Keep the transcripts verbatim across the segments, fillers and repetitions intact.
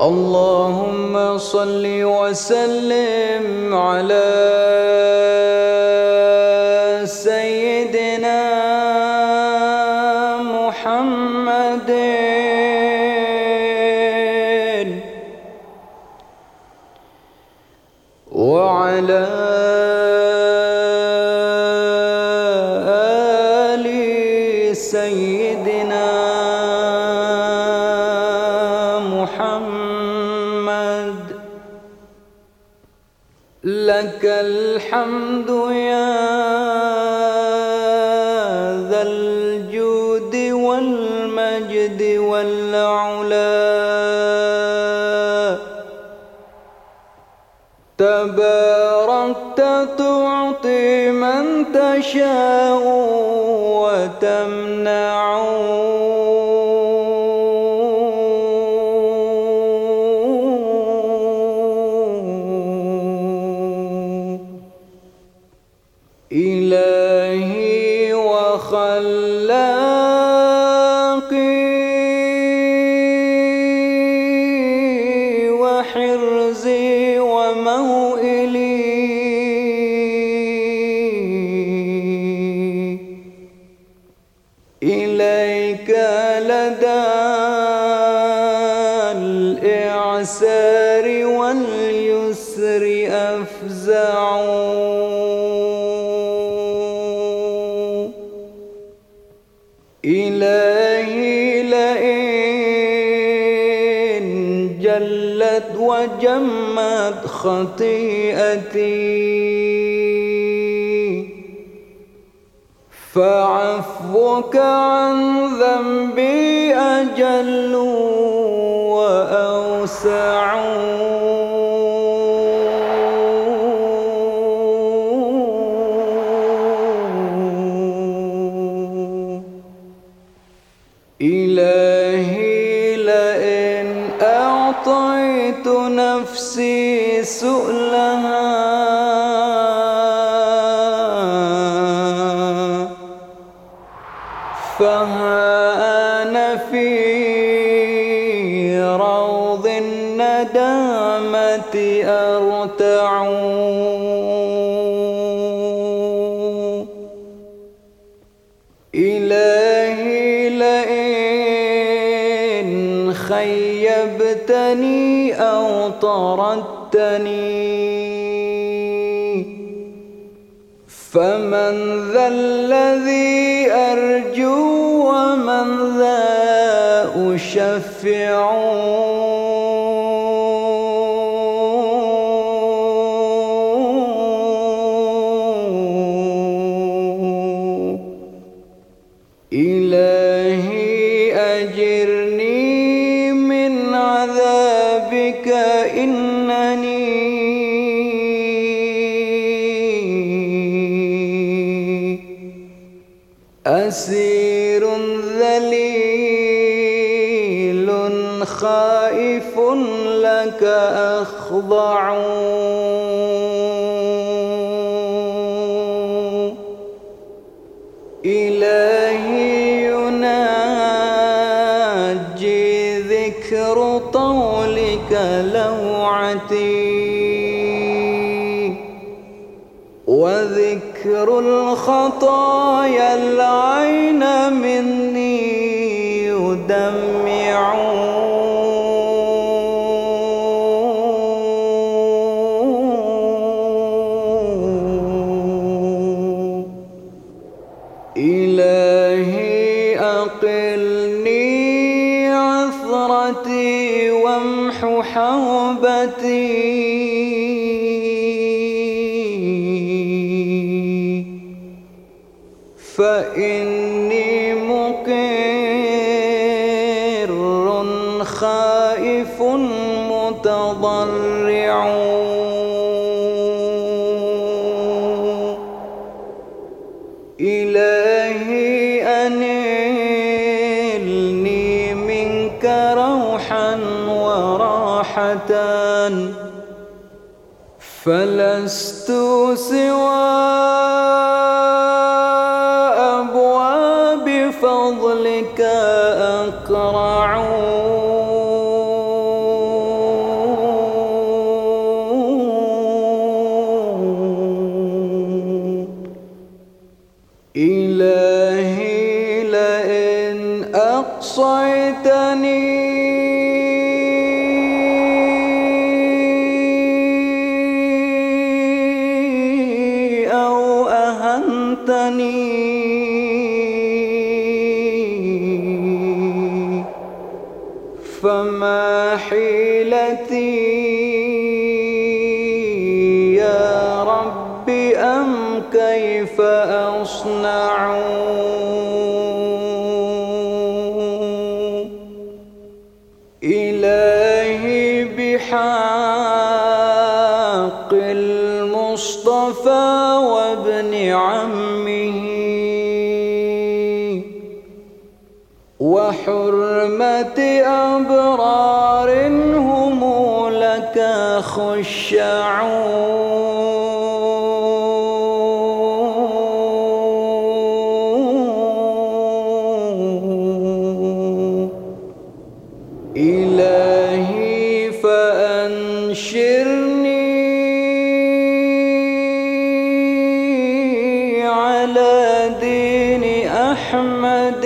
اللهم صل وسلم على سيدنا محمد وعلى آل سيدنا محمد. لك الحمد يا ذا الجود والمجد والعلا، تباركت تعطي من تشاء وتمنع، إلهي وخلاقي وحرزي وموئلي، إليك لدى الإعسار واليسر أفزع، إلهي لئن جلت وجمت خطيئتي فعفوك عن ذنبي أجل وأوسع، إلهي لئن أعطيت نفسي سؤلها فها أنا في روض الندامة أرتع، إلهي لئن خيبتني أو طردتني فمن ذا الذي أرجو ومن ذا أشفع، إلهي أجرني من عذابك إنني أسير ذليل خائف لك أخضع، إلهي يناجي ذكر طولك لوعتي وذكر الخطايا العين مني يدمع، إلهي أقلني عثرتي وامح حوبتي فإني مقر خائف متضرع، إلهي أنلني منك روحا وراحة فلست سوى أبواب فضلك أقرع، أو أهنتني فما حيلتي يا رب أم كيف أصنع إلهي بحق المصطفى وابن عمه وحرمة أبرار هم لك خشعون إلهي فأنشرني على دين أحمد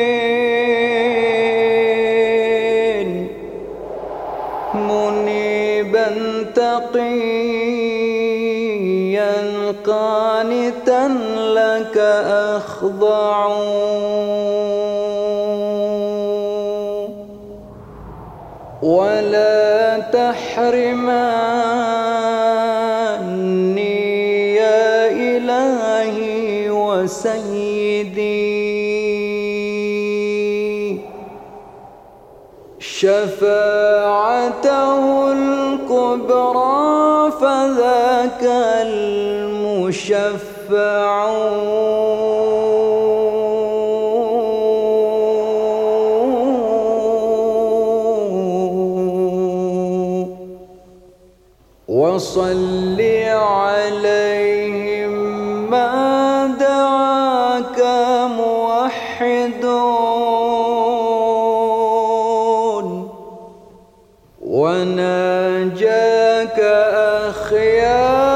منيبا تقيا قانتا لك أخضع ولا تحرمني يا إلهي وسيدي شفاعته الكبرى فذاك المشفع وصل عليهم ما دعاك موحد وناجاك أخيار